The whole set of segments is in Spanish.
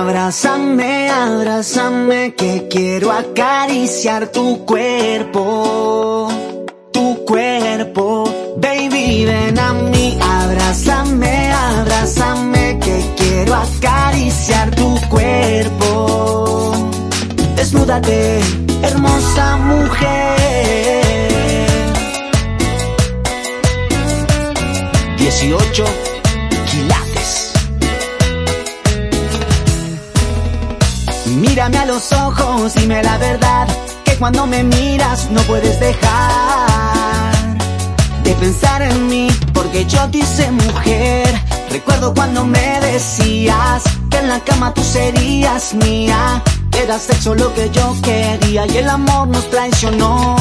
Abrázame, abrázame, que quiero acariciar tu cuerpo, baby, ven a mí. Abrázame, abrázame, que quiero acariciar tu cuerpo. Desnúdate, hermosa mujer. 18 quilates. Mírame a los ojos, dime la verdad, que cuando me miras no puedes dejar de pensar en mí, porque yo te hice mujer. Recuerdo cuando me decías que en la cama tú serías mía, que era sexo lo que yo quería y el amor nos traicionó.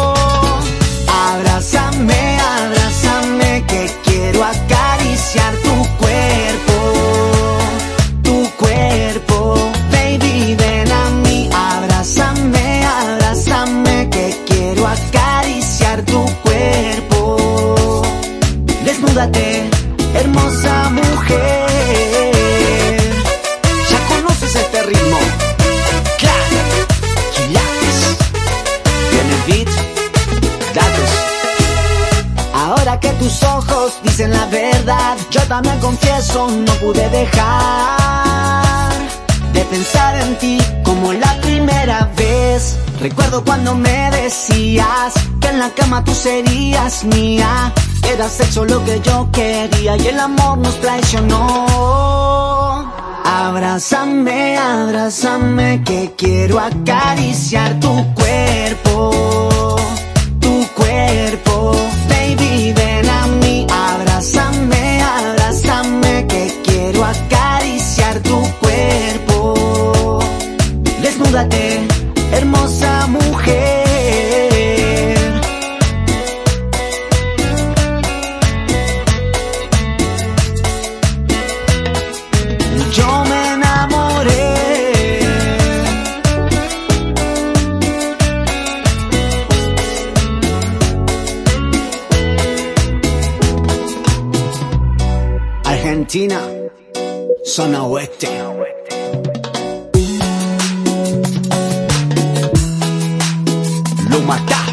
Abrázame, abrázame, que quiero acariciar tu cuerpo, baby, ven a mí. Abrázame, abrázame, que quiero acariciar tu cuerpo. Desnúdate, hermosa mujer. ¿Ya conoces este ritmo? Claro, quilates. Viene el beat, datos. Ahora que tus ojos dicen la verdad, yo también confieso, no pude dejar de pensar en ti como la primera vez. Recuerdo cuando me decías que en la cama tú serías mía, que era sexo lo que yo quería y el amor nos traicionó. Abrázame, abrázame, que quiero acariciar tu cuerpo, baby, ven a mí. Abrázame, abrázame, que quiero acariciar tu cuerpo. Desnúdate, hermosa mujer. Yo me enamoré. Argentina, zona oeste. Lo mataste.